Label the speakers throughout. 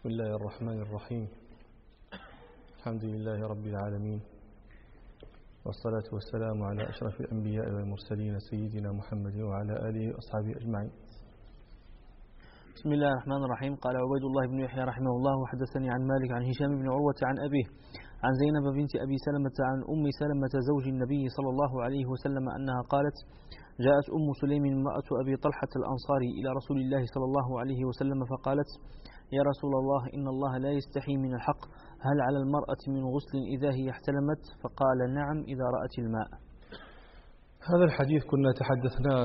Speaker 1: بسم الله الرحمن الرحيم. الحمد لله رب العالمين، والصلاة والسلام على أشرف الأنبياء والمرسلين سيدنا محمد وعلى آله وأصحابه أجمعين.
Speaker 2: بسم الله الرحمن الرحيم. قال عبيد الله بن يحيى رحمه الله: وحدثني عن مالك عن هشام بن عروة عن أبيه عن زينب بنت أبي سلمة عن أم سلمة زوج النبي صلى الله عليه وسلم أنها قالت: جاءت أم سليم امرأة أبي طلحة الأنصاري إلى رسول الله صلى الله عليه وسلم فقالت: يا رسول الله، إن الله لا يستحي من الحق، هل على المرأة من غسل إذا هي احتلمت؟ فقال: نعم إذا رأت الماء.
Speaker 1: هذا الحديث كنا تحدثنا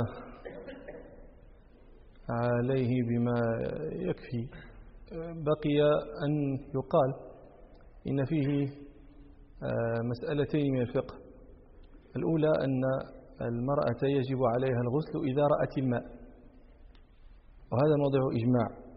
Speaker 1: عليه بما يكفي. بقي أن يقال إن فيه مسألتين من الفقه. الأولى أن المرأة يجب عليها الغسل إذا رأت الماء، وهذا موضع إجماع،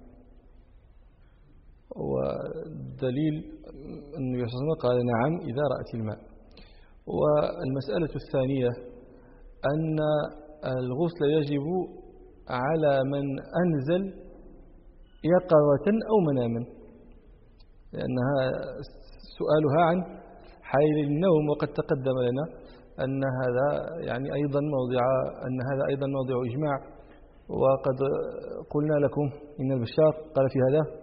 Speaker 1: ودليل النبي صلى الله عليه وسلم قال: نعم إذا رأت الماء. والمسألة الثانية أن الغسل يجب على من أنزل يقظة أو مناما، لأنها سؤالها عن حال النوم، وقد تقدم لنا أن هذا أيضا موضع إجماع. وقد قلنا لكم إن البشار قال في هذا: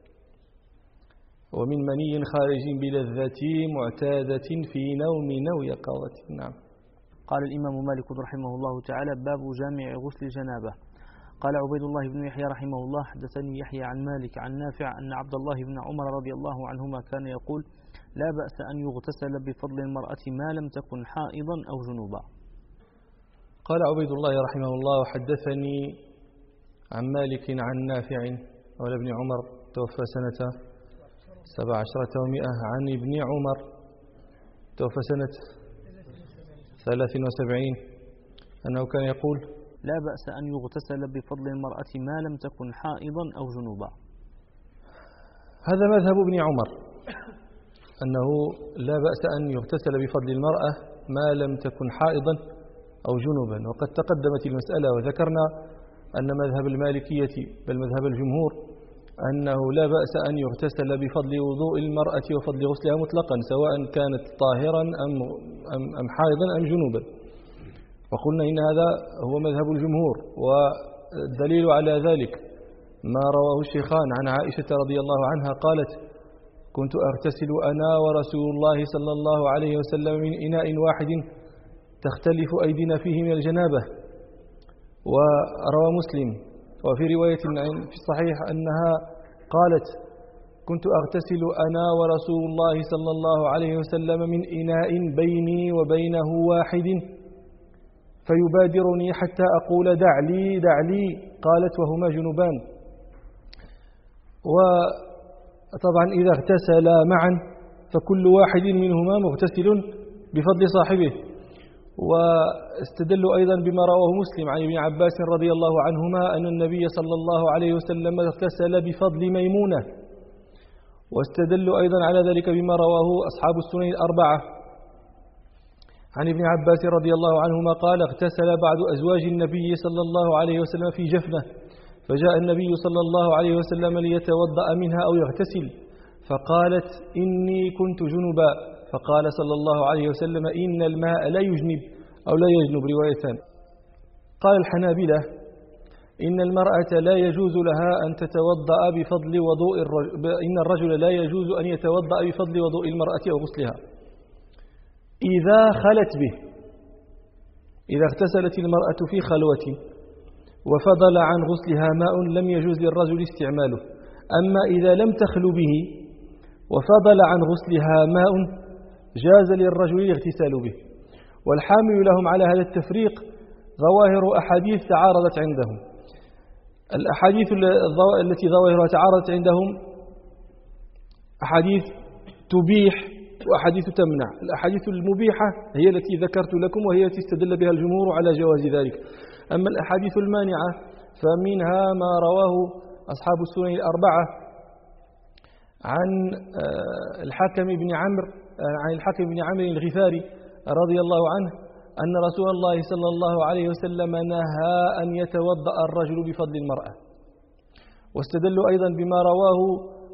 Speaker 1: ومن مني خارج بلذة معتادة في نوم أو يقظة. نعم.
Speaker 2: قال الإمام مالك رحمه الله تعالى: باب جامع غسل الجنابة. قال عبيد الله بن يحيى رحمه الله: حدثني يحيى عن مالك عن نافع أن عبد الله بن عمر رضي الله عنهما كان يقول: لا بأس أن يغتسل بفضل المرأة ما لم تكن حائضا أو جنوبا.
Speaker 1: قال عبيد الله رحمه الله: حدثني عن مالك عن نافع مولى ابن عمر توفى سنة 17 و100 عن ابن عمر توفى سنة 73 أنه كان يقول:
Speaker 2: لا بأس أن يغتسل بفضل المرأة ما لم تكن حائضا أو جنوبا.
Speaker 1: هذا مذهب ابن عمر، أنه لا بأس أن يغتسل بفضل المرأة ما لم تكن حائضا أو جنوبا. وقد تقدمت المسألة وذكرنا أن مذهب المالكية بل مذهب الجمهور أنه لا بأس أن يغتسل بفضل وضوء المرأة وفضل غسلها مطلقا، سواء كانت طاهرا أم حائضا أم جنوبا. وقلنا إن هذا هو مذهب الجمهور، والدليل على ذلك ما رواه الشيخان عن عائشة رضي الله عنها قالت: كنت أغتسل أنا ورسول الله صلى الله عليه وسلم من إناء واحد تختلف أيدينا فيه من الجنابة. وروى مسلم وفي رواية في الصحيح أنها قالت: كنت أغتسل أنا ورسول الله صلى الله عليه وسلم من إناء بيني وبينه واحد فيبادرني حتى أقول: دع لي دع لي. قالت: وهما جنبان. وطبعا إذا اغتسلا معا فكل واحد منهما مغتسل بفضل صاحبه. واستدلوا أيضا بما رواه مسلم عن ابن عباس رضي الله عنهما أن النبي صلى الله عليه وسلم اغتسل بفضل ميمونة. واستدلوا أيضا على ذلك بما رواه أصحاب السنن الأربعة عن ابن عباس رضي الله عنهما قال: اغتسل بعض أزواج النبي صلى الله عليه وسلم في جفنة، فجاء النبي صلى الله عليه وسلم ليتوضأ منها أو يغتسل، فقالت: إني كنت جنبا، فقال صلى الله عليه وسلم: إن الماء لا يجنب أو لا يجنب روايتان. قال الحنابلة: إن المرأة لا يجوز لها أن تتوضأ بفضل وضوء إن الرجل لا يجوز أن يتوضأ بفضل وضوء المرأة أو غسلها إذا خلت به، إذا اغتسلت المرأة في خلوة وفضل عن غسلها ماء لم يجوز للرجل استعماله. أما إذا لم تخل به وفضل عن غسلها ماء جاز للرجل الاغتسال به. والحامل لهم على هذا التفريق ظواهر أحاديث تعارضت عندهم. الأحاديث التي ظواهرها تعارضت عندهم أحاديث تبيح وأحاديث تمنع. الأحاديث المبيحة هي التي ذكرت لكم، وهي التي استدل بها الجمهور على جواز ذلك. أما الأحاديث المانعة فمنها ما رواه أصحاب السنن الأربعة عن الحكم بن عمرو الغفاري رضي الله عنه أن رسول الله صلى الله عليه وسلم نهى أن يتوضأ الرجل بفضل المرأة. واستدلوا أيضا بما رواه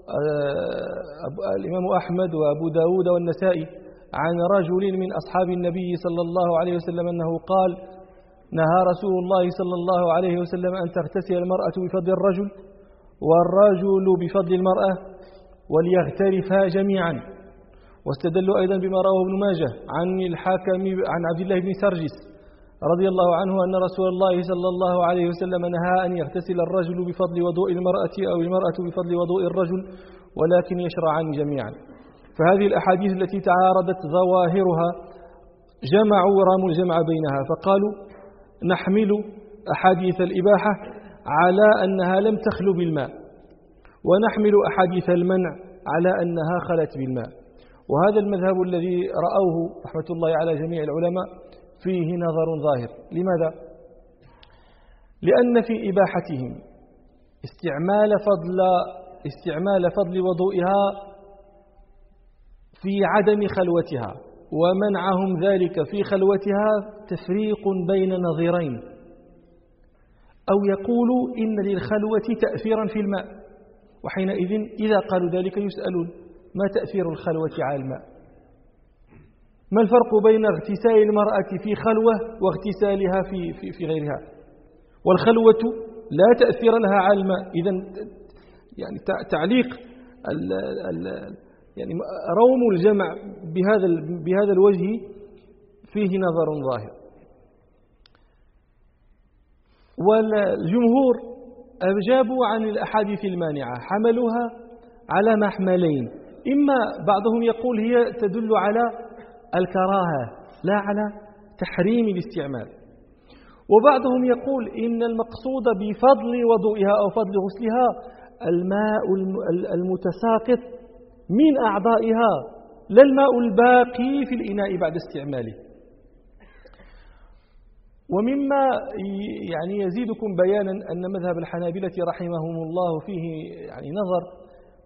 Speaker 1: الإمام أحمد وأبو داود والنسائي عن رجل من أصحاب النبي صلى الله عليه وسلم أنه قال: نهى رسول الله صلى الله عليه وسلم أن تغتسل المرأة بفضل الرجل والرجل بفضل المرأة وليغترفا جميعا. واستدلوا أيضا بما رواه ابن ماجه عن الحاكم عن عبد الله بن سرجس رضي الله عنه أن رسول الله صلى الله عليه وسلم نهى أن يغتسل الرجل بفضل وضوء المرأة أو المرأة بفضل وضوء الرجل ولكن يشرعان جميعا. فهذه الأحاديث التي تعارضت ظواهرها راموا الجمع بينها، فقالوا نحمل أحاديث الإباحة على أنها لم تخلو بالماء، ونحمل أحاديث المنع على أنها خلت بالماء. وهذا المذهب الذي رأوه رحمة الله على جميع العلماء فيه نظر ظاهر. لماذا؟ لأن في إباحتهم استعمال فضل وضوئها في عدم خلوتها، ومنعهم ذلك في خلوتها تفريق بين نظيرين، أو يقولوا إن للخلوة تأثيرا في الماء، وحينئذ إذا قالوا ذلك يسألون: ما تأثير الخلوة على الماء؟ ما الفرق بين اغتسال المرأة في خلوة واغتسالها في غيرها؟ والخلوة لا تأثير لها على الماء. إذن يعني تعليق يعني روم الجمع بهذا الوجه فيه نظر ظاهر. والجمهور أجابوا عن الأحاديث المانعة، حملوها على محملين: إما بعضهم يقول هي تدل على الكراهة لا على تحريم الاستعمال، وبعضهم يقول إن المقصود بفضل وضوئها أو فضل غسلها الماء المتساقط من أعضائها لا الماء الباقي في الإناء بعد استعماله. ومما يعني يزيدكم بيانا أن مذهب الحنابلة رحمهم الله فيه يعني نظر،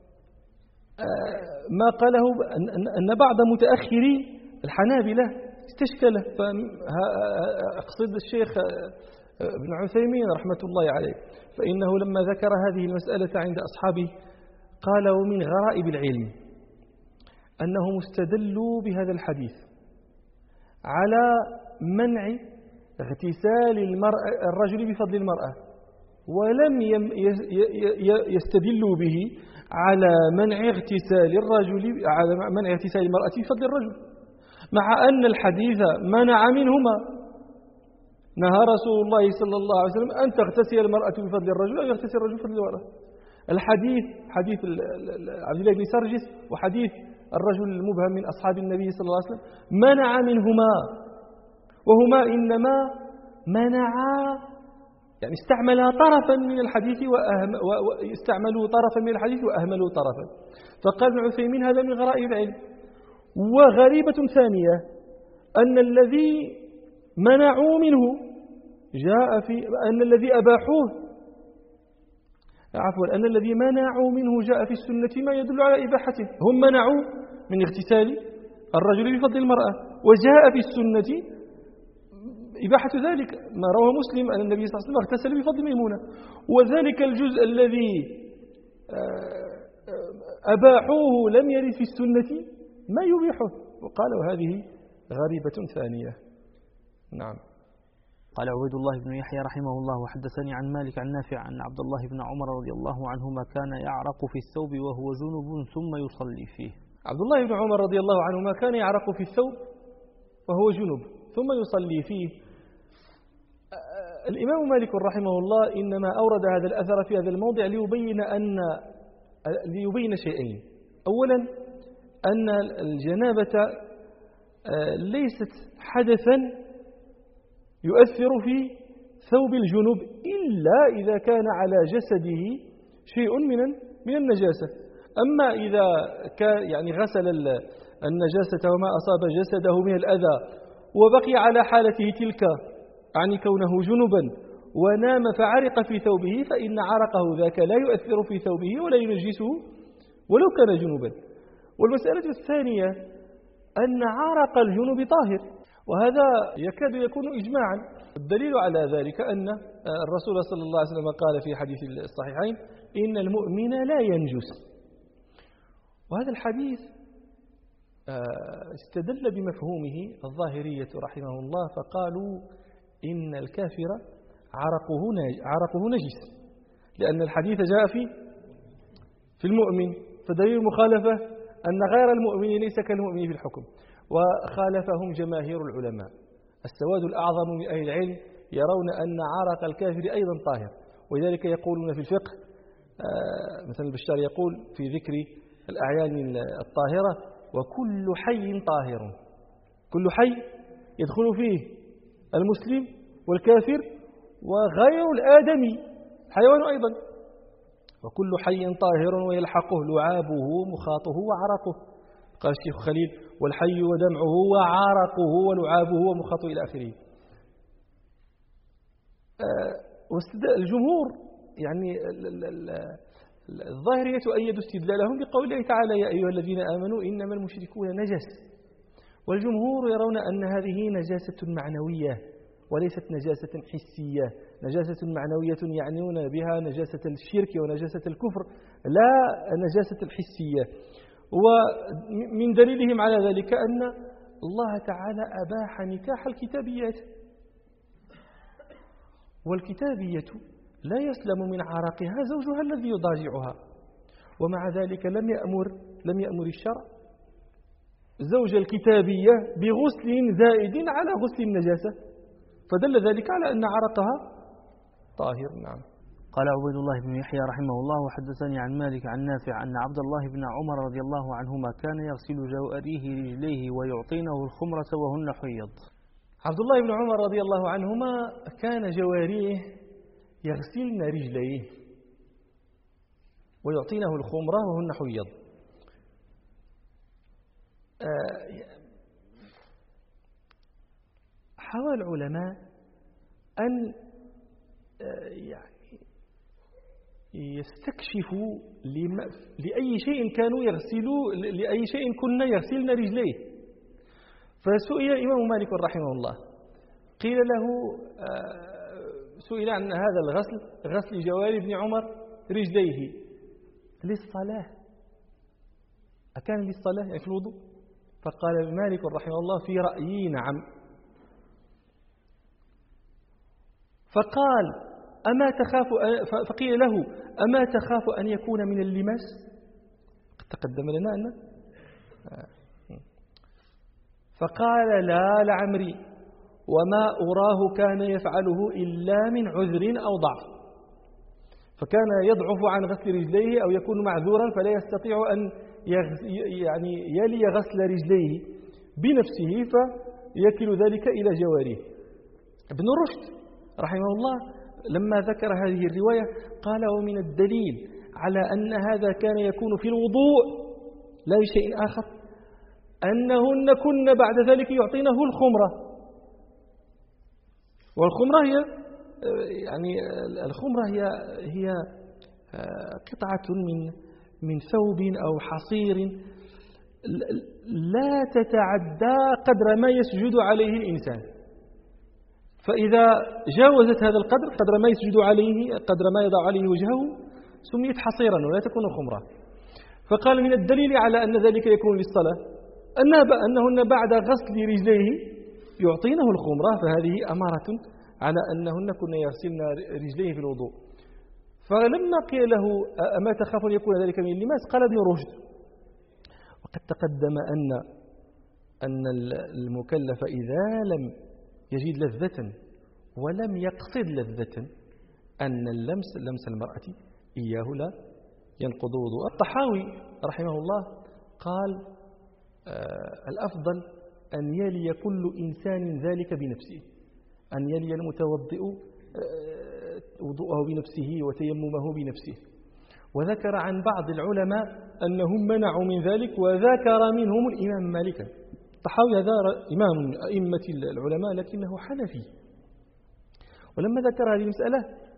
Speaker 1: ما قاله أن بعض متأخري الحنابلة استشكله. أقصد الشيخ ابن عثيمين رحمة الله عليه، فإنه لما ذكر هذه المسألة عند أصحابه قال: ومن غرائب العلم أنهم استدلوا بهذا الحديث على منع اغتسال الرجل بفضل المرأة، ولم يستدلوا به على منع اغتسال المرأة بفضل الرجل، مع أن الحديث منع منهما. نهى رسول الله صلى الله عليه وسلم أن تغتسل المرأة بفضل الرجل أو يغتسل الرجل بفضل المرأة. الحديث حديث عبد الله بن سرجس وحديث الرجل المبهم من أصحاب النبي صلى الله عليه وسلم منع منهما، وهما إنما منعا يعني استعملا طرفا من الحديث واستعملوا طرفا من الحديث وأهملوا طرفا. فقال ابن عثيمين: هذا من غرائب العلم. وغريبة ثانية أن الذي منعوا منه جاء في أن الذي أباحوه أن الذي منعوا منه جاء في السنة ما يدل على إباحته. هم منعوا من اغتسال الرجل بفضل المرأة، وجاء في السنة إباحة ذلك، ما رواه مسلم أن النبي صلى الله عليه وسلم اغتسل بفضل ميمونة، وذلك الجزء الذي أباحوه لم يرد في السنة ما يبيحه. وقالوا هذه غريبة ثانية. نعم.
Speaker 2: قال عبيد الله بن يحيى رحمه الله: وحدثني عن مالك عن نافع عن عبد الله بن عمر رضي الله عنهما كان يعرق في الثوب وهو جنب ثم يصلي فيه.
Speaker 1: عبد الله بن عمر رضي الله عنهما كان يعرق في الثوب وهو جنب ثم يصلي فيه. الإمام مالك رحمه الله إنما أورد هذا الأثر في هذا الموضع ليبين شيئين. أولا أن الجنابة ليست حدثا يؤثر في ثوب الجنوب إلا إذا كان على جسده شيء من النجاسة. أما إذا كان يعني غسل النجاسة وما أصاب جسده من الأذى وبقي على حالته تلك، يعني كونه جنبا، ونام فعرق في ثوبه، فإن عرقه ذاك لا يؤثر في ثوبه ولا ينجسه ولو كان جنبا. والمسألة الثانية أن عرق الجنوب طاهر، وهذا يكاد يكون إجماعا. الدليل على ذلك أن الرسول صلى الله عليه وسلم قال في حديث الصحيحين: إن المؤمن لا ينجس وهذا الحديث استدل بمفهومه الظاهرية رحمه الله، فقالوا إن الكافر عرقه نجس، لأن الحديث جاء في المؤمن، فدليل المخالفة أن غير المؤمن ليس كالمؤمن في الحكم. وخالفهم جماهير العلماء، السواد الأعظم من أهل العلم يرون أن عرق الكافر أيضا طاهر، ولذلك يقولون في الفقه مثلا البشار يقول في ذكر الأعيان الطاهرة: وكل حي طاهر. كل حي يدخل فيه المسلم والكافر وغير الآدمي حيوان أيضا. وكل حي طاهر ويلحقه لعابه مخاطه وعرقه. قال الشيخ خليل: والحي ودمعه وعرقه ولعابه ومخاطه إلى آخره. الجمهور يعني الظاهرية أيدوا استدلالهم بقوله تعالى: يا أيها الذين آمنوا إنما المشركون نجس. والجمهور يرون أن هذه نجاسة معنوية وليست نجاسة حسية. نجاسة معنوية يعنون بها نجاسة الشرك ونجاسة الكفر، لا نجاسة الحسية. ومن دليلهم على ذلك أن الله تعالى أباح نكاح الكتابيات، والكتابية لا يسلم من عرقها زوجها الذي يضاجعها، ومع ذلك لم يأمر الشرع زوج الكتابية بغسل زائد على غسل النجاسة، فدل ذلك على أن عرقها طاهر. نعم.
Speaker 2: قال عبيد الله بن يحيى رحمه الله: وحدثني عن مالك عن نافع أن عبد الله بن عمر رضي الله عنهما كان يغسل جواريه رجليه ويعطينه الخمرة وهن حيض.
Speaker 1: عبد الله بن عمر رضي الله عنهما كان جواريه يغسلن رجليه ويعطينه الخمرة وهن حيض. حاول العلماء أن يعني يستكشفوا لأي شيء كانوا يغسلوا، لأي شيء كنا يغسلن رجليه. فسئل الإمام مالك رحمه الله، قيل له سئل عن هذا الغسل، غسل جواري ابن عمر رجليه للصلاة، أكان للصلاة يعني في الوضوء؟ فقال مالك رحمه الله: في رأيي نعم. فقال: فقيل له: أما تخاف أن يكون من اللماس؟ قد تقدم لنا أن فقال: لا لعمري، وما أراه كان يفعله إلا من عذر أو ضعف. فكان يضعف عن غسل رجليه أو يكون معذورا فلا يستطيع أن يعني يلي غسل رجليه بنفسه، فيكل ذلك إلى جواريه. ابن رشد رحمه الله لما ذكر هذه الرواية قال: ومن الدليل على أن هذا كان يكون في الوضوء لا بشيء آخر أنهن كن بعد ذلك يعطينه الخمرة. والخمرة هي يعني الخمرة هي قطعة من ثوب أو حصير لا تتعدى قدر ما يسجد عليه الإنسان، فإذا جاوزت هذا القدر، قدر ما يسجد عليه، قدر ما يضع عليه وجهه، سميت حصيرا ولا تكون خمرة. فقال: من الدليل على أن ذلك يكون للصلاة أنهن بعد غسل رجليه يعطينه الخمرة، فهذه أمارة على أنهن كن يغسلن رجليه في الوضوء. فلما قيل له: أما تخاف أن يكون ذلك من اللماس؟ قال ابن رشد: وقد تقدم أن المكلف إذا لم يجد لذة ولم يقصد لذة أن لمس المرأة إياه لا ينقض وضوءه. الطحاوي رحمه الله قال: الأفضل أن يلي كل إنسان ذلك بنفسه، أن يلي المتوضئ وضوءه بنفسه وتيممه بنفسه. وذكر عن بعض العلماء أنهم منعوا من ذلك، وذكر منهم الإمام مالك. الطحاوي هذا إمام من أئمة العلماء لكنه حنفي، ولما ذكر هذه المسألة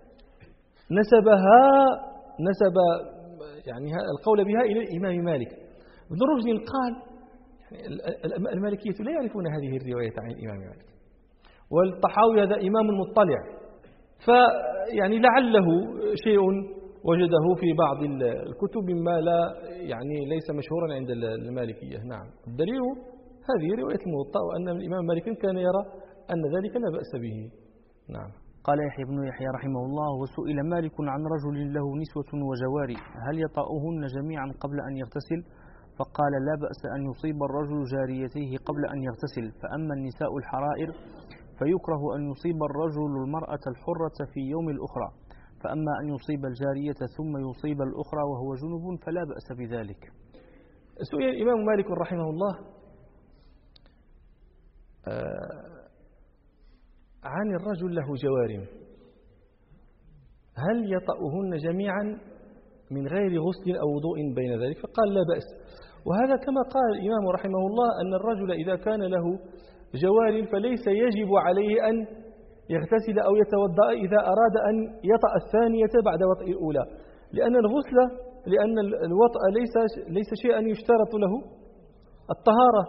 Speaker 1: نسب يعني القول بها إلى الإمام مالك. ابن رشد قال: يعني المالكية لا يعرفون هذه الرواية عن الإمام مالك، والطحاوي هذا إمام مطلع، فيعني لعله شيء وجده في بعض الكتب مما لا يعني ليس مشهورا عند المالكية. نعم، الدليل هذه رواية الموطأ، وأن الإمام مالك كان يرى أن ذلك لا بأس به. نعم.
Speaker 2: قال يحيى بن يحيى رحمه الله: وسئل مالك عن رجل له نسوة وجواري هل يطأهن جميعا قبل أن يغتسل؟ فقال: لا بأس أن يصيب الرجل جاريتيه قبل أن يغتسل، فأما النساء الحرائر فيكره أن يصيب الرجل المرأة الحرة في يوم الأخرى، فأما أن يصيب الجارية ثم يصيب الأخرى وهو جنب فلا بأس بذلك.
Speaker 1: سئل الإمام مالك رحمه الله عن الرجل له جوار هل يطأهن جميعا من غير غسل أو وضوء بين ذلك؟ فقال: لا بأس. وهذا كما قال الإمام رحمه الله أن الرجل إذا كان له جوار فليس يجب عليه أن يغتسل أو يتوضأ إذا أراد أن يطأ الثانية بعد وطئ الأولى، لأن الوطأ ليس شيئا يشترط له الطهارة.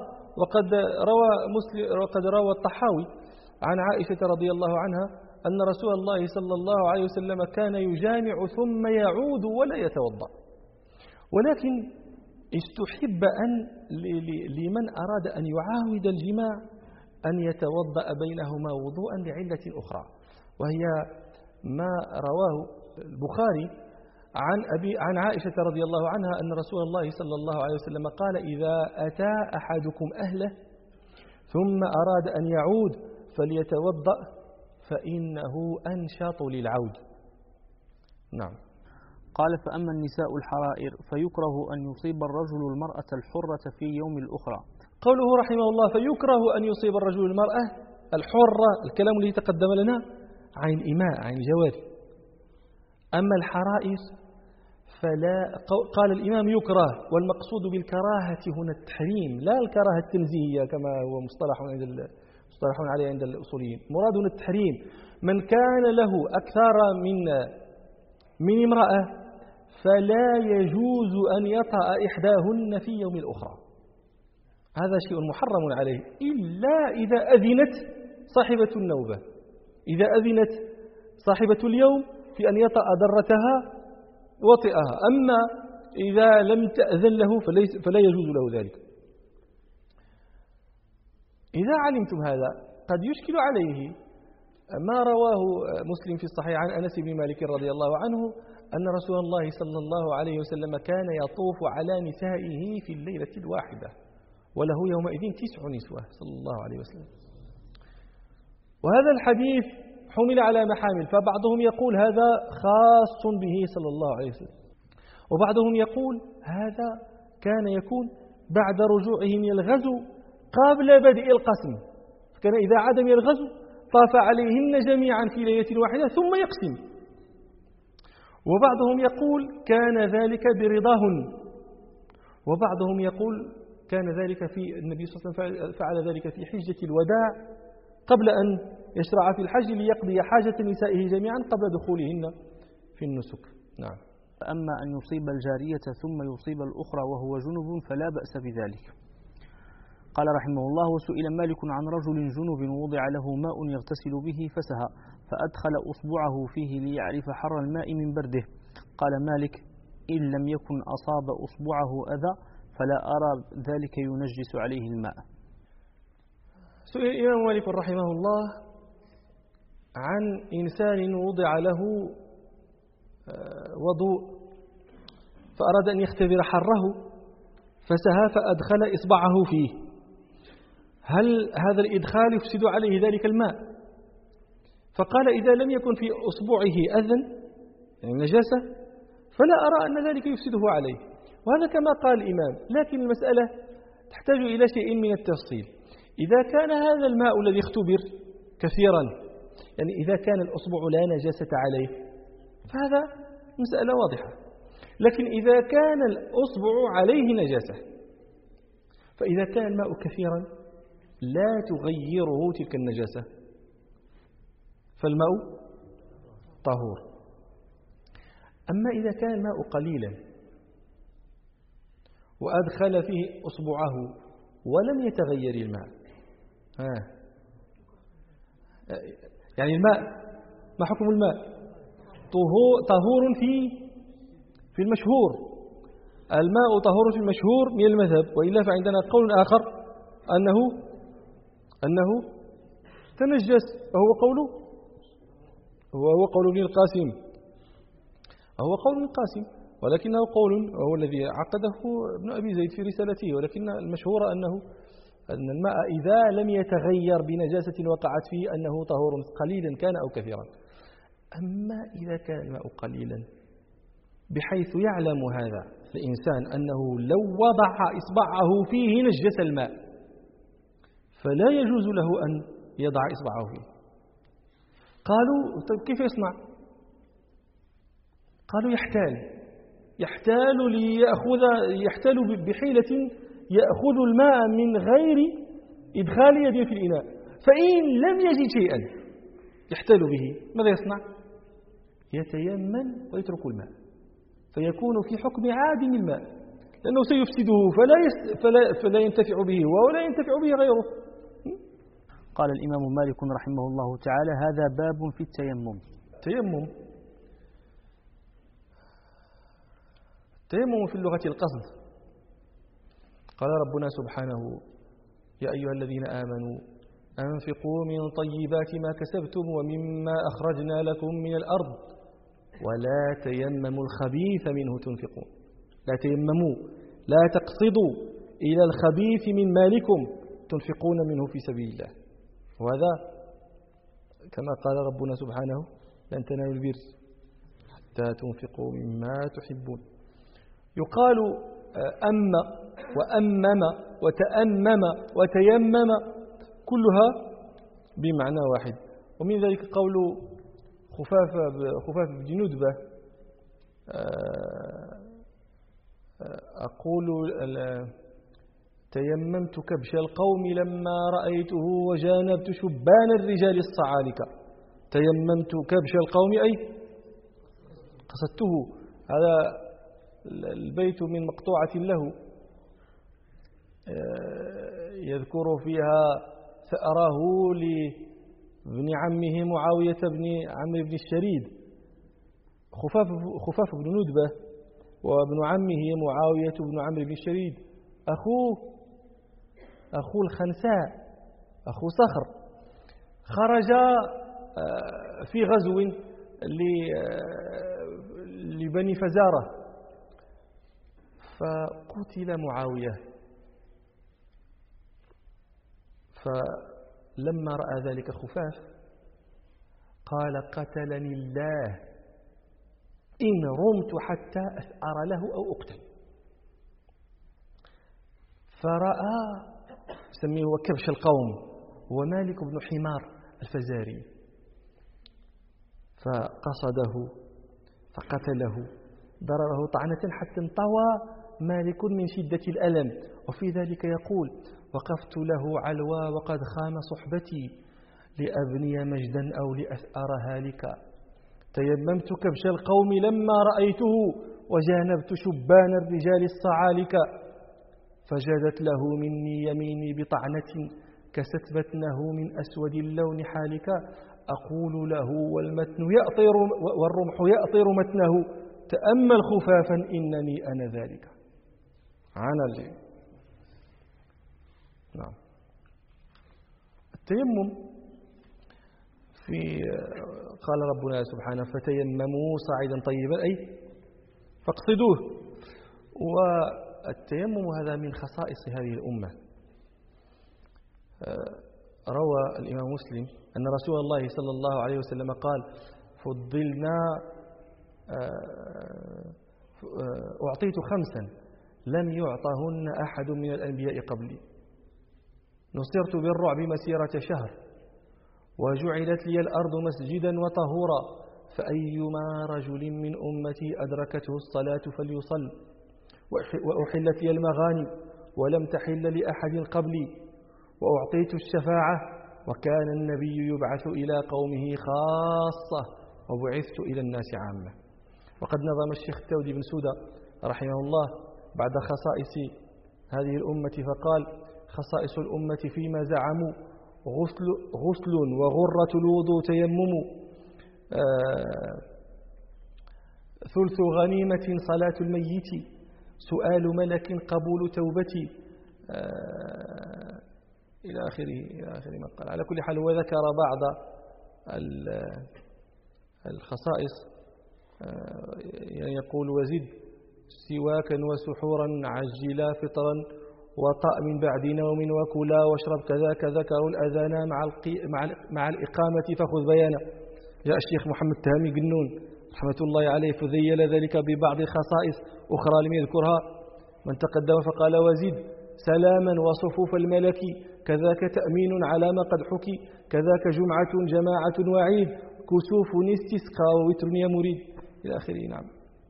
Speaker 1: وقد روى الطحاوي عن عائشة رضي الله عنها أن رسول الله صلى الله عليه وسلم كان يجامع ثم يعود ولا يتوضأ، ولكن استحب أن لمن أراد أن يعاود الجماع أن يتوضأ بينهما وضوءا لعلة أخرى، وهي ما رواه البخاري عن عائشة رضي الله عنها أن رسول الله صلى الله عليه وسلم قال: إذا أتى أحدكم أهله ثم أراد أن يعود فليتوضأ فإنه أنشط للعود. نعم.
Speaker 2: قال: فأما النساء الحرائر فيكره أن يصيب الرجل المرأة الحرة في يوم الأخرى.
Speaker 1: قوله رحمه الله فيكره أن يصيب الرجل المرأة الحرة، الكلام الذي تقدم لنا عن الإماء عن الجواري. أما الحرائر فلا، قال الإمام يكره، والمقصود بالكراهة هنا التحريم لا الكراهة التنزيهية كما هو مصطلح عليه عند الأصوليين. مرادنا التحريم. من كان له أكثر من امرأة فلا يجوز أن يطأ إحداهن في يوم الأخرى، هذا شيء محرم عليه، إلا إذا أذنت صاحبة النوبة، إذا أذنت صاحبة اليوم في أن يطأ ذرتها وطئها. أما إذا لم تأذن له فلا يجوز له ذلك. إذا علمتم هذا قد يشكل عليه ما رواه مسلم في الصحيح عن أنس بن مالك رضي الله عنه أن رسول الله صلى الله عليه وسلم كان يطوف على نسائه في الليلة الواحدة وله يومئذ 9 نسوة صلى الله عليه وسلم. وهذا الحديث حمل على محامل، فبعضهم يقول هذا خاص به صلى الله عليه وسلم، وبعضهم يقول هذا كان يكون بعد رجوعه من الغزو قبل بدء القسم، فكان إذا عاد من الغزو طاف عليهن جميعا في ليلة واحدة ثم يقسم. وبعضهم يقول كان ذلك برضاهن، وبعضهم يقول كان ذلك في النبي صلى الله عليه وسلم فعل ذلك في حجة الوداع قبل أن يشرع في الحج ليقضي حاجة نسائه جميعا قبل دخولهن في النسك. نعم.
Speaker 2: أما أن يصيب الجارية ثم يصيب الأخرى وهو جنب فلا بأس بذلك. قال رحمه الله: وسئل مالك عن رجل جنب وضع له ماء يغتسل به فسهى فأدخل أصبعه فيه ليعرف حر الماء من برده. قال مالك: إن لم يكن أصاب أصبعه أذى فلا أرى ذلك ينجس عليه الماء.
Speaker 1: سئل الإمام مالك رحمه الله عن إنسان وضع له وضوء فأراد أن يختبر حره فسهى فأدخل إصبعه فيه، هل هذا الإدخال يفسد عليه ذلك الماء؟ فقال: إذا لم يكن في أصبعه أذى يعني نجاسة فلا أرى أن ذلك يفسده عليه. وهذا كما قال الإمام، لكن المسألة تحتاج إلى شيء من التفصيل. إذا كان هذا الماء الذي اختبر كثيرا، يعني إذا كان الأصبع لا نجاسة عليه فهذا مسألة واضحة، لكن إذا كان الأصبع عليه نجاسة، فإذا كان الماء كثيرا لا تغيره تلك النجاسة فالماء طهور. أما إذا كان الماء قليلا وأدخل فيه أصبعه ولم يتغير الماء، يعني الماء ما حكم الماء؟ طهور في المشهور الماء طهور في المشهور من المذهب، وإلا فعندنا قول آخر أنه تنجس، وهو قول ابن القاسم، ولكنه قول وهو الذي عقده ابن أبي زيد في رسالته، ولكن المشهور أن الماء إذا لم يتغير بنجاسة وقعت فيه أنه طهور قليلا كان أو كثيرا. أما إذا كان الماء قليلا بحيث يعلم هذا الإنسان أنه لو وضع إصبعه فيه نجس الماء، فلا يجوز له أن يضع إصبعه فيه. قالوا طيب كيف يصنع؟ قالوا يحتال بحيلة يأخذ الماء من غير إدخال يده في الإناء، فإن لم يجد شيئا يحتال به ماذا يصنع؟ يتيمم ويترك الماء، فيكون في حكم عادم الماء، لأنه سيفسده فلا ينتفع به ولا ينتفع به غيره.
Speaker 2: قال الإمام مالك رحمه الله تعالى: هذا باب في التيمم.
Speaker 1: التيمم في اللغة القصد. قال ربنا سبحانه: يا أيها الذين آمنوا أنفقوا من طيبات ما كسبتم ومما أخرجنا لكم من الأرض ولا تيمموا الخبيث منه تنفقون. لا تيمموا، لا تقصدوا إلى الخبيث من مالكم تنفقون منه في سبيل الله. وهذا كما قال ربنا سبحانه: لن تنالوا البر حتى تنفقوا مما تحبون. يقال أما وأمم وتأمم وتيمم كلها بمعنى واحد. ومن ذلك قول خفاف بن ندبة: أقول تيممت كبش القوم لما رأيته وجانبت شبان الرجال الصعالكة. تيممت كبش القوم أي قصدته. هذا البيت من مقطوعة له يذكر فيها ثأره لابن عمه معاوية بن عمرو بن الشريد. خفاف بن ندبة وابن عمه معاوية بن عمرو بن الشريد أخو الخنساء أخو صخر، خرج في غزو لبني فزارة فقتل معاوية. فلما رأى ذلك خفاف قال: قتلني الله إن رمت حتى أثأر له أو أقتل. فرأى سميه كبش القوم ومالك بن حمار الفزاري، فقصده فقتله، ضربه طعنة حتى انطوى مالك من شدة الألم. وفي ذلك يقول: وقفت له علوى وقد خان صحبتي لأبني مجدا أو لأثأر هالكا. تيممت كبش القوم لما رأيته وجانبت شبان الرجال الصعالكا. فجدت له مني يميني بطعنة كست بطنه من أسود اللون حالكا. أقول له والرمح يأطر متنه تأمل خفافا إنني أنا ذلك. نعم. التيمم قال ربنا سبحانه: فتيمموا صعيدا طيبا أي فاقصدوه. والتيمم هذا من خصائص هذه الأمة. روى الإمام مسلم أن رسول الله صلى الله عليه وسلم قال: فضلنا أعطيت 5 لم يعطهن أحد من الأنبياء قبلي. نصرت بالرعب مسيرة شهر وجعلت لي الأرض مسجدا وطهورا فأيما رجل من أمتي أدركته الصلاة فليصل. وأحلت لي المغانم ولم تحل لأحد قبلي. وأعطيت الشفاعة وكان النبي يبعث إلى قومه خاصة وبعثت إلى الناس عامة. وقد نظم الشيخ التودي بن سودة رحمه الله بعد خصائص هذه الأمة فقال: خصائص الأمة فيما زعموا: غسل وغرة الوضوء تيمم، ثلث غنيمة صلاة الميت، سؤال ملك قبول توبتي، إلى آخر ما قال. على كل حال وذكر بعض الخصائص، يقول: وزد سواكا وسحورا عجلا فطرا وطأ من بعد نوم وكلا واشرب كذاك ذكروا الأذان مع الإقامة فخذ بيانا. جاء الشيخ محمد تهامي قنون رحمة الله عليه فذيل ذلك ببعض خصائص أخرى لم يذكرها من تقدم فقال: وزد سلاما وصفوف الملك كذاك تأمين على ما قد حكي كذاك جمعة جماعة وعيد كسوف استسقى ووتر يا مريد إلى آخره. نعم.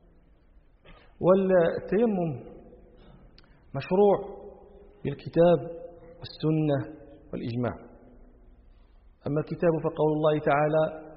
Speaker 1: والتيمم مشروع بالكتاب والسنة والإجماع. أما الكتاب فقول الله تعالى: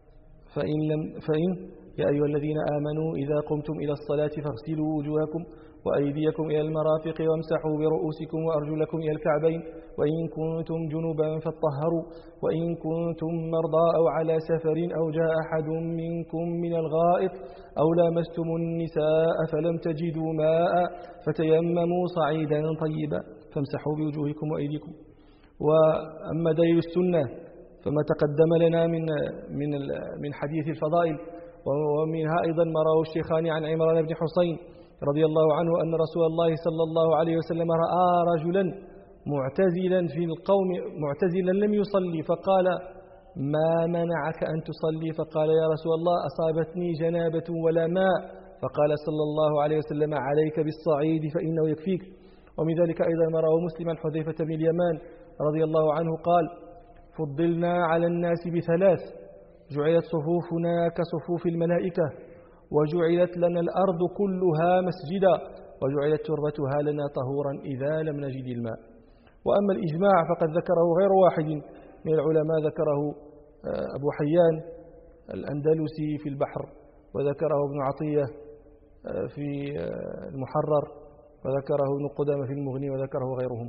Speaker 1: فإن يا أيها الذين آمنوا إذا قمتم إلى الصلاة فاغسلوا وجوهكم وأيديكم إلى المرافق وامسحوا برؤوسكم وأرجلكم إلى الكعبين وإن كنتم جنبا فاطهروا وإن كنتم مرضى أو على سفر أو جاء أحد منكم من الغائط أو لامستم النساء فلم تجدوا ماء فتيمموا صعيدا طيبا فامسحوا بوجوهكم وأيديكم. وأما دليل السنة فما تقدم لنا من حديث الفضائل، ومنها أيضا ما رواه الشيخان عن عمران بن حسين رضي الله عنه أن رسول الله صلى الله عليه وسلم رأى رجلا معتزلا في القوم معتزلا لم يصلي فقال: ما منعك أن تصلي؟ فقال: يا رسول الله أصابتني جنابة ولا ماء. فقال صلى الله عليه وسلم: عليك بالصعيد فإنه يكفيك. ومن ذلك أيضا ما رواه مسلم عن حذيفة بن اليمان رضي الله عنه قال: فضلنا على الناس بثلاث: جعلت صفوفنا كصفوف الملائكة، وجعلت لنا الأرض كلها مسجدا، وجعلت تربتها لنا طهورا إذا لم نجد الماء. وأما الإجماع فقد ذكره غير واحد من العلماء، ذكره أبو حيان الأندلسي في البحر، وذكره ابن عطية في المحرر، وذكره ابن قدامة في المغني، وذكره غيرهم.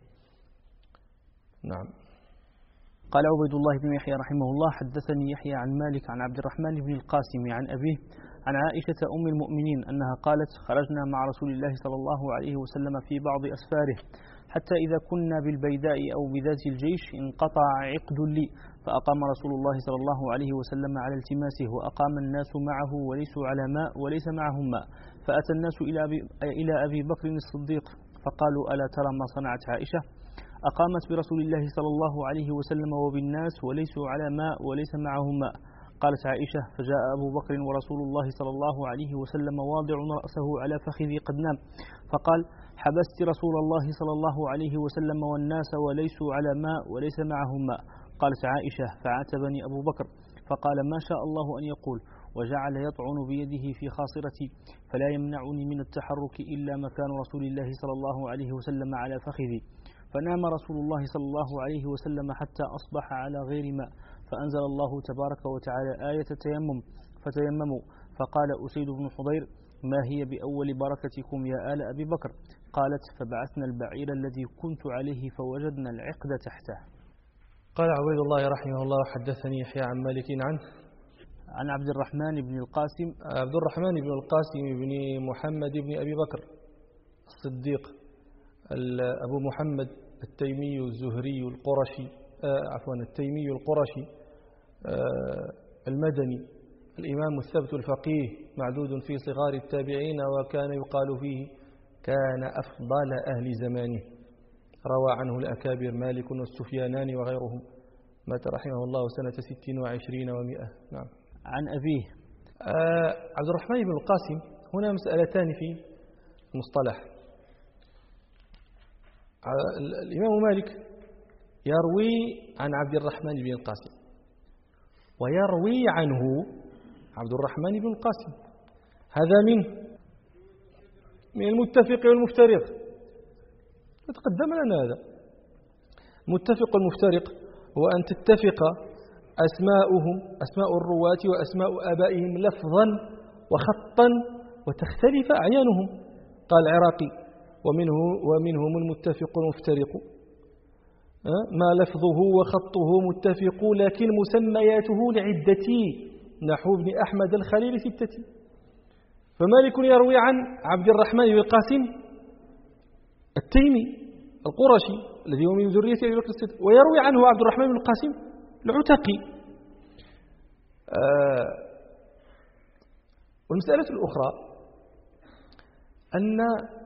Speaker 1: نعم.
Speaker 2: قال عبيد الله بن يحيى رحمه الله: حدثني يحيى عن مالك عن عبد الرحمن بن القاسم عن أبيه عن عائشة أم المؤمنين أنها قالت: خرجنا مع رسول الله صلى الله عليه وسلم في بعض أسفاره حتى إذا كنا بالبيداء أو بذات الجيش انقطع عقد لي، فأقام رسول الله صلى الله عليه وسلم على التماسه، وأقام الناس معه وليسوا على ماء وليس معهم ماء، فأتى الناس إلى أبي بكر الصديق فقالوا: ألا ترى ما صنعت عائشة؟ أقامت برسول الله صلى الله عليه وسلم وبالناس وليسوا على ماء وليس معهم ماء. قالت عائشة: فجاء أبو بكر ورسول الله صلى الله عليه وسلم واضع رأسه على فخذي قد نام، فقال: حبست رسول الله صلى الله عليه وسلم والناس وليسوا على ماء وليس معهم ماء. قالت عائشة: فعاتبني أبو بكر فقال: ما شاء الله أن يقول، وجعل يطعن بيده في خاصرتي فلا يمنعني من التحرك إلا مكان رسول الله صلى الله عليه وسلم على فخذي. فنام رسول الله صلى الله عليه وسلم حتى أصبح على غير ماء، فأنزل الله تبارك وتعالى آية التيمم فتيمموا. فقال أسيد بن حضير: ما هي بأول بركتكم يا آل أبي بكر؟ قالت: فبعثنا البعير الذي كنت عليه فوجدنا العقد تحته.
Speaker 1: قال عبيد الله رحمه الله: حدثني يحيى عن مالك
Speaker 2: عن عبد الرحمن بن القاسم.
Speaker 1: عبد الرحمن بن القاسم بن محمد بن أبي بكر الصديق أبو محمد التيمي الزهري القرشي، التيمي القرشي المدني، الإمام الثبت الفقيه، معدود في صغار التابعين، وكان يقال فيه كان أفضل أهل زمانه، روى عنه الأكابر مالك والسفيانان وغيرهم، مات رحمه الله سنة 26 و100. نعم.
Speaker 2: عن أبيه
Speaker 1: عبد الرحمن بن القاسم. هنا مسألتان في المصطلح. الإمام مالك يروي عن عبد الرحمن بن القاسم، ويروي عنه عبد الرحمن بن القاسم. هذا من المتفق والمفترق، تقدم لنا هذا. المتفق والمفترق هو أن تتفق أسماؤهم، أسماء الرواة وأسماء آبائهم لفظا وخطا، وتختلف أعيانهم. قال العراقي: ومنهم المتفق المفترق، ما لفظه وخطه متفق لكن مسمياته لعدة، نحو ابن أحمد الخليل 6. فمالك يروي عن عبد الرحمن بن القاسم التيمي القرشي الذي هو من ذرية أبي بكر الصديق، ويروي عنه عبد الرحمن بن القاسم العتقي. والمسألة الأخرى أن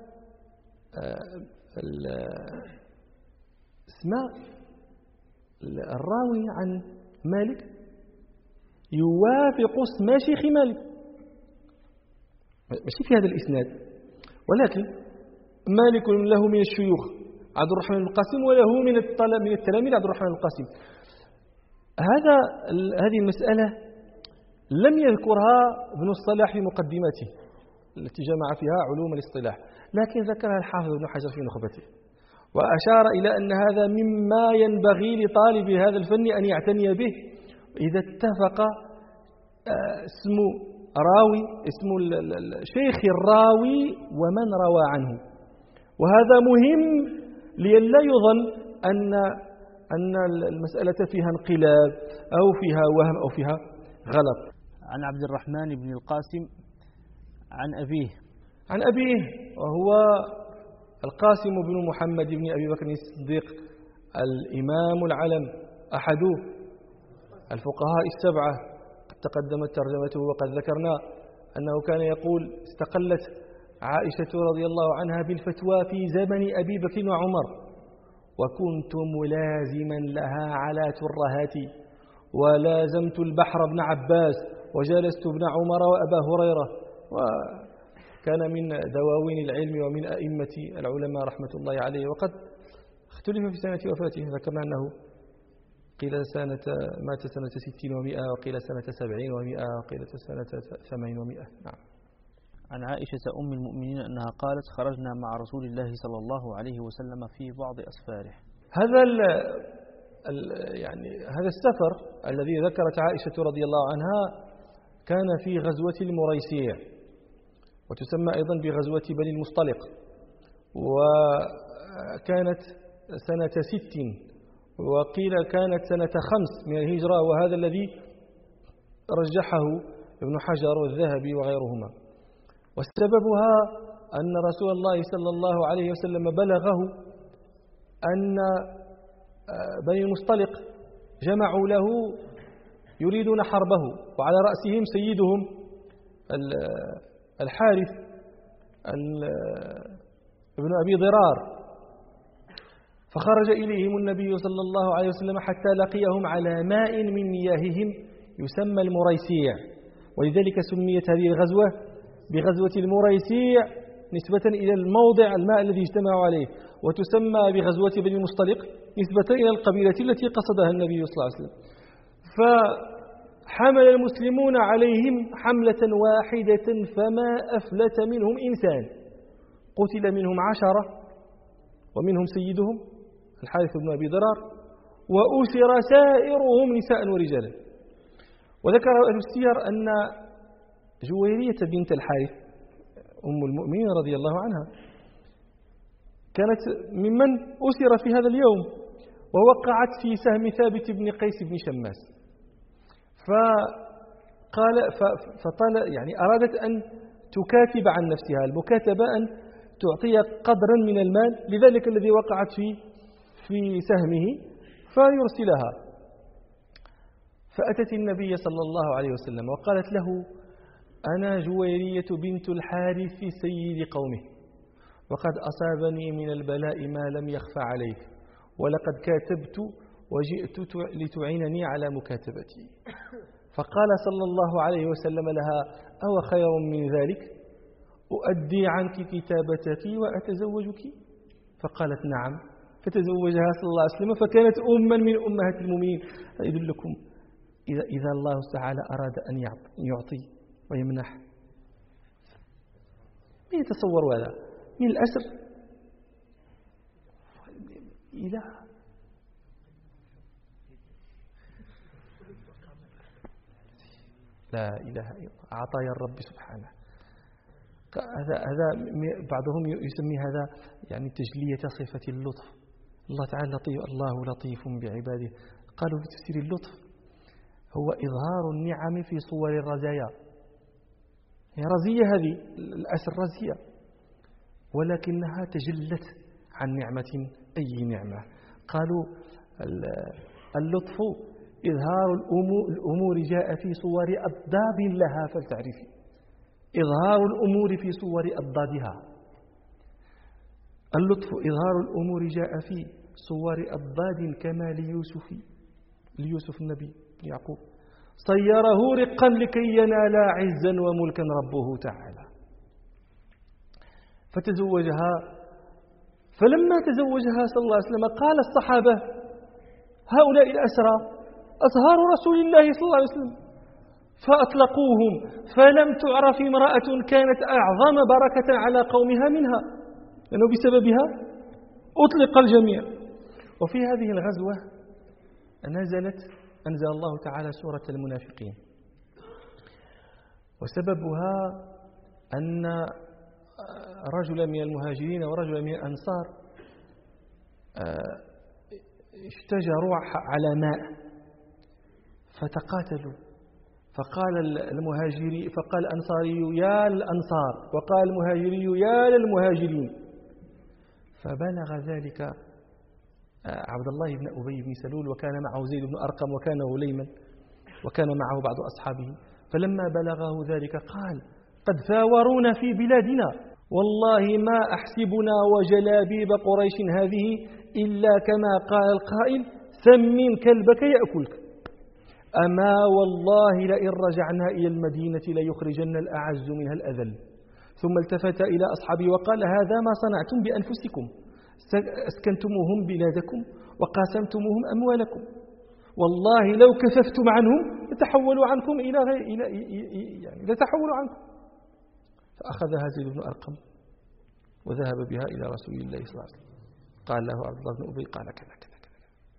Speaker 1: اسماء الراوي عن مالك يوافق اسم شيخ مالك، ماشي في هذا الإسناد، ولكن مالك له من الشيوخ عبد الرحمن بن القاسم وله من التلاميذ عبد الرحمن بن القاسم. هذه المسألة لم يذكرها ابن الصلاح في مقدمته التي جمع فيها علوم الاصطلاح، لكن ذكرها الحافظ ابن حجر في نخبته، وأشار إلى أن هذا مما ينبغي لطالب هذا الفن أن يعتني به إذا اتفق اسم راوي اسم شيخ الراوي ومن روى عنه. وهذا مهم لئلا يظن أن المسألة فيها انقلاب أو فيها وهم أو فيها غلط.
Speaker 2: عن عبد الرحمن بن القاسم
Speaker 1: عن أبيه وهو القاسم بن محمد بن أبي بكر الصديق الإمام العلم أحد الفقهاء السبعة، قد تقدمت ترجمته وقد ذكرنا أنه كان يقول استقلت عائشة رضي الله عنها بالفتوى في زمن أبي بكر وعمر، وكنت ملازما لها على ترهاتي، ولازمت البحر ابن عباس، وجلست ابن عمر وأبا هريرة. وكان من دواوين العلم ومن أئمة العلماء رحمة الله عليه، وقد اختلف في سنة وفاته، ذكرنا أنه قيل مات سنة 60 و100، وقيل سنة 70 و100، وقيل سنة 80 و100. نعم.
Speaker 2: عن عائشة أم المؤمنين أنها قالت: خرجنا مع رسول الله صلى الله عليه وسلم في بعض أسفاره.
Speaker 1: هذا السفر الذي ذكرت عائشة رضي الله عنها كان في غزوة المريسيع، وتسمى أيضا بغزوة بني المصطلق، وكانت سنة 60، وقيل كانت سنة 5 من الهجرة، وهذا الذي رجحه ابن حجر والذهبي وغيرهما. وسببها أن رسول الله صلى الله عليه وسلم بلغه أن بني المصطلق جمعوا له يريدون حربه، وعلى رأسهم سيدهم الحارث ابن أبي ضرار، فخرج إليهم النبي صلى الله عليه وسلم حتى لقيهم على ماء من مياههم يسمى المريسيع، ولذلك سميت هذه الغزوة بغزوة المريسيع نسبة إلى الماء الذي اجتمعوا عليه، وتسمى بغزوة بني المصطلق نسبة إلى القبيلة التي قصدها النبي صلى الله عليه وسلم. فحمل المسلمون عليهم حملة واحدة فما أفلت منهم إنسان، قتل منهم 10 ومنهم سيدهم الحارث بن أبي ضرار، وأسر سائرهم نساء ورجالا. وذكر أهل السير أن جويرية بنت الحارث أم المؤمنين رضي الله عنها كانت ممن أسر في هذا اليوم، ووقعت في سهم ثابت بن قيس بن شماس، فطال يعني أرادت أن تكاتب عن نفسها، المكاتبة أن تعطي قدرا من المال لذلك الذي وقعت في سهمه فيرسلها. فأتت النبي صلى الله عليه وسلم وقالت له: أنا جويرية بنت الحارث سيد قومه، وقد أصابني من البلاء ما لم يخفى عليك، ولقد كاتبت وجئت لتعينني على مكاتبتي. فقال صلى الله عليه وسلم لها: أو خير من ذلك، أؤدي عنك كتابتك وأتزوجك؟ فقالت: نعم. فتزوجها صلى الله عليه وسلم، فكانت أما من أمهات المؤمنين. يدلكم إذا الله تعالى أراد أن يعطي ويمنح، من يتصور هذا من الأسر إلى لا إله إلا الله، عطايا الرب سبحانه. هذا بعضهم يسمي هذا يعني تجلية صفة اللطف. الله تعالى لطيف، الله لطيف بعباده. قالوا في تفسير اللطف هو إظهار النعم في صور الرزايا، هي رزية، هذه الأسر رزية، ولكنها تجلت عن نعمة. أي نعمة؟ قالوا اللطف إظهار الأمور جاء في صور أضداد لها فلتعرفي. إظهار الأمور في صور أضدادها. اللطف إظهار الأمور جاء في صور أضداد كما ليوسف النبي يعقوب صيره رقا لكي ينال عزا وملكا ربه تعالى. فتزوجها، فلما تزوجها صلى الله عليه وسلم قال الصحابة هؤلاء الأسرى أطهار رسول الله صلى الله عليه وسلم، فأطلقوهم، فلم تعرف امرأة كانت أعظم بركة على قومها منها، لأنه بسببها أطلق الجميع. وفي هذه الغزوة أنزل الله تعالى سورة المنافقين، وسببها أن رجلا من المهاجرين ورجلا من الأنصار اشتجروا على ماء فتقاتلوا، فقال الأنصاري يا الأنصار، وقال المهاجري يا للمهاجرين. فبلغ ذلك عبد الله بن أبي بن سلول، وكان معه زيد بن أرقم، وكان غليما، وكان معه بعض أصحابه. فلما بلغه ذلك قال قد ثاورونا في بلادنا، والله ما أحسبنا وجلابيب قريش هذه إلا كما قال القائل ثمن كلبك يأكلك. أما والله لئن رجعنا إلى المدينة ليخرجن الأعز منها الأذل. ثم التفت إلى أصحابه وقال هذا ما صنعتم بأنفسكم، أسكنتموهم بلادكم وقاسمتموهم أموالكم، والله لو كففتم عنهم لتحولوا عنكم لتحولوا عنكم. فأخذها زيد بن أرقم وذهب بها إلى رسول الله صلى الله عليه وسلم. قال له عبد الله بن أبي قال كذا كذا كذا.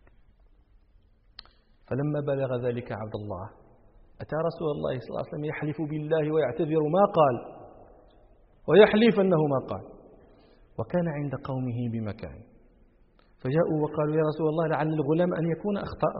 Speaker 1: فلما بلغ ذلك عبد الله أتى رسول الله صلى الله عليه وسلم يحلف بالله ويعتذر ما قال، ويحلف أنه ما قال، وكان عند قومه بمكان. فجاءوا وقالوا يا رسول الله لعل الغلام أن يكون أخطأ.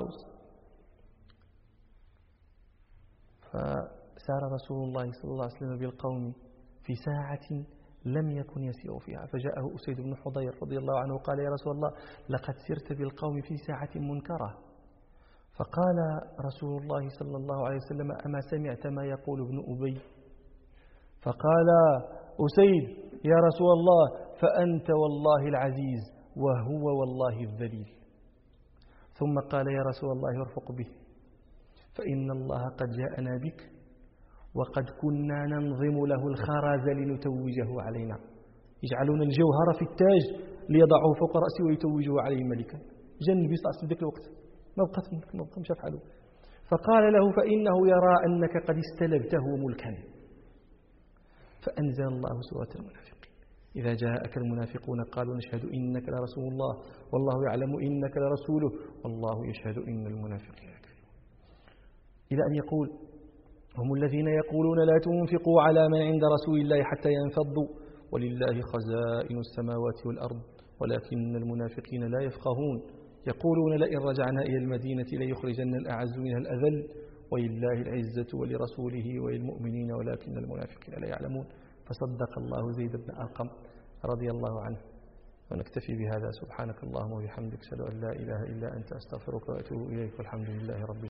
Speaker 1: فسار رسول الله صلى الله عليه وسلم بالقوم في ساعة لم يكن يسير فيها، فجاءه أسيد بن حضير رضي الله عنه قال يا رسول الله لقد سرت بالقوم في ساعة منكرة. فقال رسول الله صلى الله عليه وسلم أما سمعت ما يقول ابن أبي؟ فقال أسيد يا رسول الله فأنت والله العزيز وهو والله الذليل. ثم قال يا رسول الله ارفق به، فإن الله قد جاءنا بك وقد كنا ننظم له الخرز لنتوجه علينا. يجعلون الجوهر في التاج ليضعوه فوق رأسه ويتوجه عليه ملكا. جن النبي صلى الله عليه وسلم ذاك الوقت ما بقى مش يفعلوا. فقال له فإنه يرى أنك قد استلبته ملكا. فأنزل الله سورة المنافقين إذا جاءك المنافقون قالوا نشهد إنك لرسول الله والله يعلم إنك لرسوله والله يشهد إن المنافقين لكاذبون. إلى أن يقول هم الذين يقولون لا تنفقوا على من عند رسول الله حتى ينفضوا ولله خزائن السماوات والأرض ولكن المنافقين لا يفقهون يقولون لئن رجعنا إلى المدينة ليخرجن الأعز منها الأذل ولله العزة ولرسوله وللمؤمنين ولكن المنافقين لا يعلمون. فصدق الله زيد بن أرقم رضي الله عنه. ونكتفي بهذا. سبحانك اللهم وبحمدك أشهد أن لا إله إلا أنت أستغفرك وأتوب إليك والحمد لله رب العالمين.